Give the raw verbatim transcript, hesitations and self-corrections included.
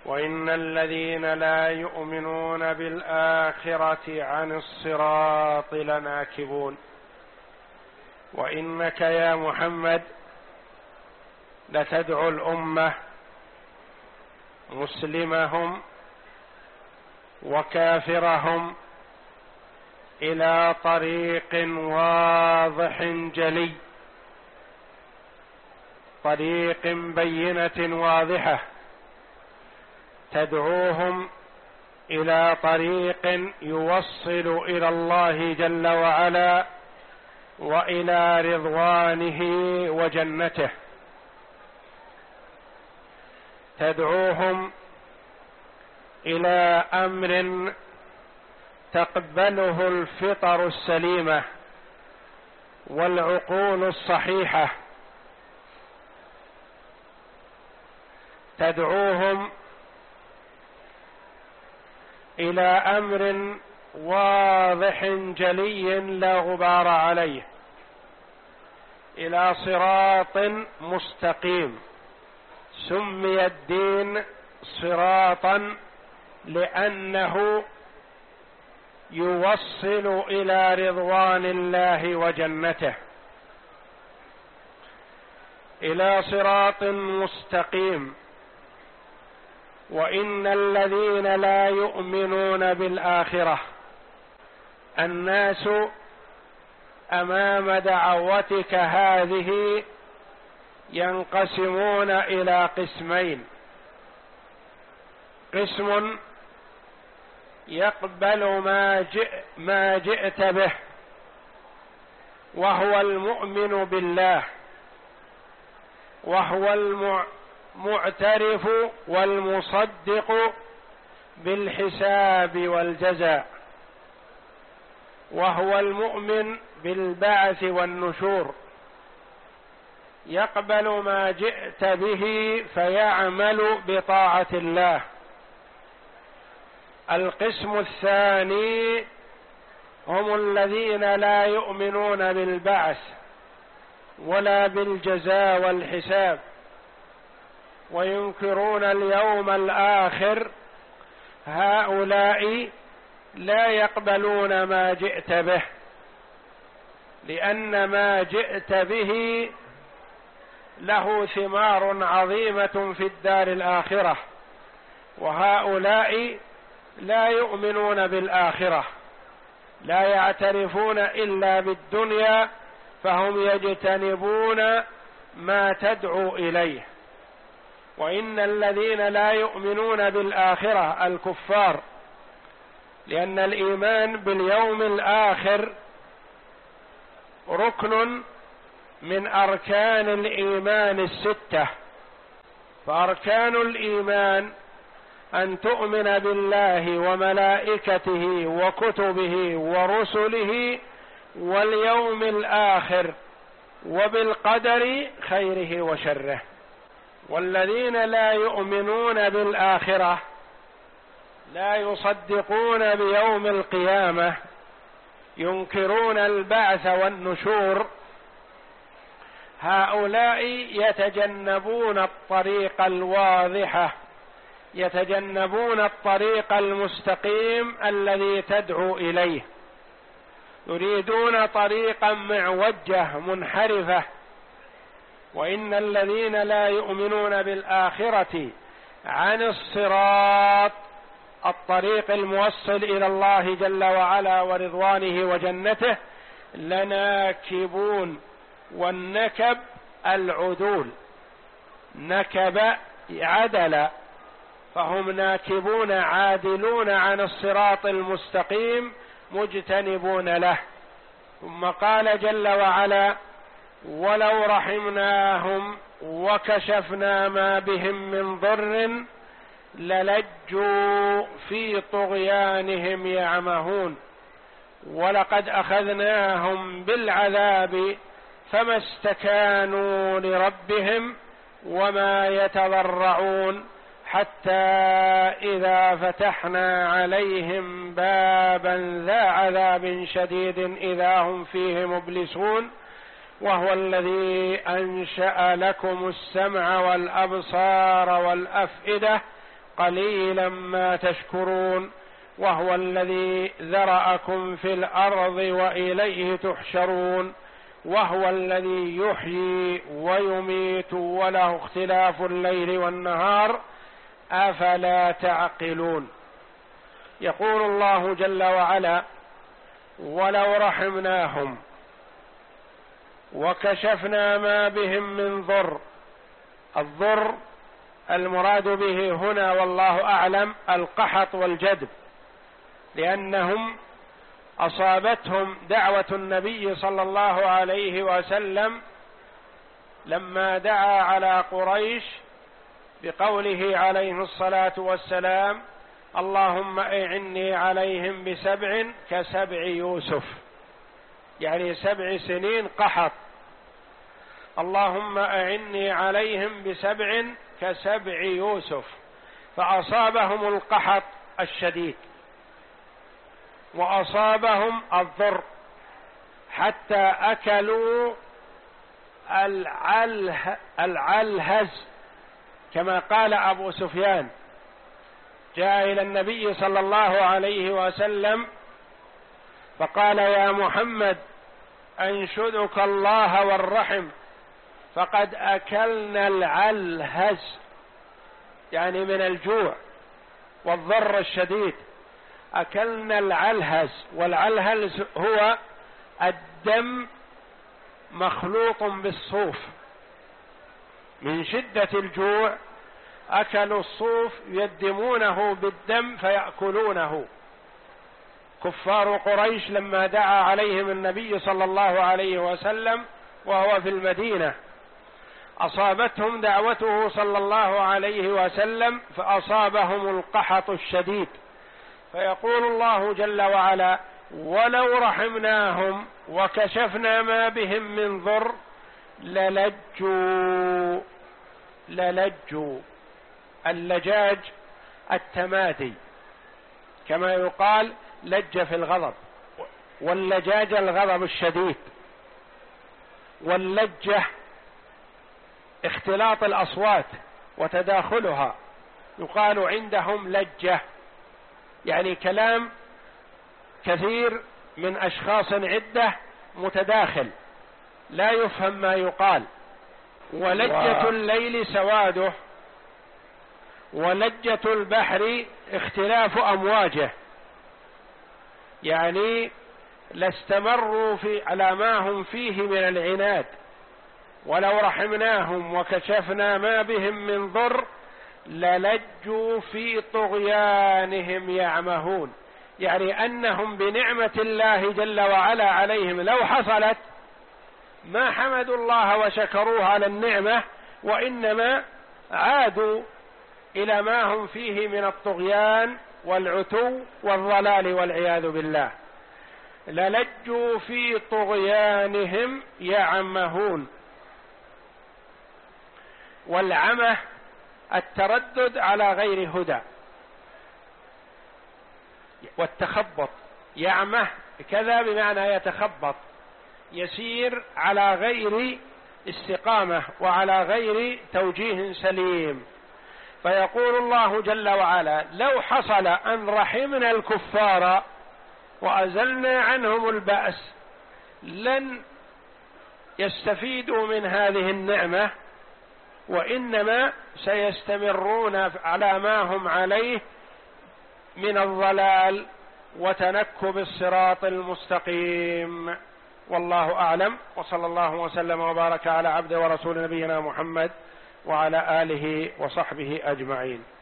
وإن الذين لا يؤمنون بالآخرة عن الصراط لناكبون. وإنك يا محمد لتدعو الأمة مسلمهم وكافرهم إلى طريق واضح جلي، طريق بينة واضحة، تدعوهم إلى طريق يوصل إلى الله جل وعلا وإلى رضوانه وجنته، تدعوهم إلى أمر تقبله الفطر السليمة والعقول الصحيحة، تدعوهم إلى أمر واضح جلي لا غبار عليه، إلى صراط مستقيم. سمي الدين صراطا لأنه يوصل إلى رضوان الله وجنته، إلى صراط مستقيم. وإن الذين لا يؤمنون بالآخرة، الناس أمام دعوتك هذه ينقسمون إلى قسمين: قسم يقبل ما, جئ ما جئت به وهو المؤمن بالله، وهو المعترف والمصدق بالحساب والجزاء، وهو المؤمن بالبعث والنشور، يقبل ما جئت به فيعمل بطاعة الله. القسم الثاني هم الذين لا يؤمنون بالبعث ولا بالجزاء والحساب، وينكرون اليوم الآخر. هؤلاء لا يقبلون ما جئت به، لأن ما جئت به له ثمار عظيمة في الدار الآخرة، وهؤلاء لا يؤمنون بالآخرة، لا يعترفون إلا بالدنيا، فهم يجتنبون ما تدعو إليه. وإن الذين لا يؤمنون بالآخرة الكفار، لأن الإيمان باليوم الآخر ركن من أركان الإيمان الستة، فأركان الإيمان أن تؤمن بالله وملائكته وكتبه ورسله واليوم الآخر وبالقدر خيره وشره. والذين لا يؤمنون بالآخرة، لا يصدقون بيوم القيامة، ينكرون البعث والنشور، هؤلاء يتجنبون الطريق الواضحة، يتجنبون الطريق المستقيم الذي تدعو إليه، يريدون طريقا معوجة منحرفة. وإن الذين لا يؤمنون بالآخرة عن الصراط، الطريق الموصل إلى الله جل وعلا ورضوانه وجنته، لناكبون. والنكب العدول، نكب عدل، فهم ناكبون عادلون عن الصراط المستقيم مجتنبون له. ثم قال جل وعلا: ولو رحمناهم وكشفنا ما بهم من ضر للجوا في طغيانهم يعمهون ولقد أخذناهم بالعذاب فما استكانوا لربهم وما يتضرعون حتى إذا فتحنا عليهم بابا ذا عذاب شديد إذا هم فيه مبلسون وهو الذي أنشأ لكم السمع والأبصار والأفئدة قليلا ما تشكرون وهو الذي ذرأكم في الأرض وإليه تحشرون وهو الذي يحيي ويميت وله اختلاف الليل والنهار أفلا تعقلون. يقول الله جل وعلا: ولو رحمناهم وكشفنا ما بهم من ضر. الضر المراد به هنا والله أعلم القحط والجدب، لأنهم أصابتهم دعوة النبي صلى الله عليه وسلم لما دعا على قريش بقوله عليه الصلاة والسلام: اللهم أعني عليهم بسبع كسبع يوسف، يعني سبع سنين قحط. اللهم أعني عليهم بسبع كسبع يوسف، فأصابهم القحط الشديد وأصابهم الضر حتى أكلوا العله العلهز، كما قال أبو سفيان. جاء إلى النبي صلى الله عليه وسلم فقال: يا محمد أنشدك الله والرحم فقد أكلنا العلهز، يعني من الجوع والضر الشديد أكلنا العلهز. والعلهز هو الدم مخلوط بالصوف، من شدة الجوع أكلوا الصوف يدمونه بالدم فيأكلونه. كفار قريش لما دعا عليهم النبي صلى الله عليه وسلم وهو في المدينة أصابتهم دعوته صلى الله عليه وسلم فأصابهم القحط الشديد. فيقول الله جل وعلا: ولو رحمناهم وكشفنا ما بهم من ضر للجوا للجوا اللجاج التمادي، كما يقال لج في الغضب، واللجاج الغضب الشديد، واللجة اختلاط الأصوات وتداخلها، يقال عندهم لجة، يعني كلام كثير من أشخاص عدة متداخل لا يفهم ما يقال. ولجة الليل سواده، ولجة البحر اختلاف أمواجه، يعني لاستمروا في على ما هم فيه من العناد. ولو رحمناهم وكشفنا ما بهم من ضر للجوا في طغيانهم يعمهون، يعني أنهم بنعمة الله جل وعلا عليهم لو حصلت ما حمدوا الله وشكروه على النعمة، وإنما عادوا إلى ما هم فيه من الطغيان والعتو والضلال والعياذ بالله. للجوا في طغيانهم يعمهون. والعمى التردد على غير هدى، والتخبط. يعمه كذا بمعنى يتخبط، يسير على غير استقامة وعلى غير توجيه سليم. فيقول الله جل وعلا: لو حصل أن رحمنا الكفار وأزلنا عنهم البأس لن يستفيدوا من هذه النعمة، وإنما سيستمرون على ما هم عليه من الضلال وتنكب الصراط المستقيم. والله أعلم، وصلى الله وسلم وبارك على عبده ورسول نبينا محمد وعلى آله وصحبه أجمعين.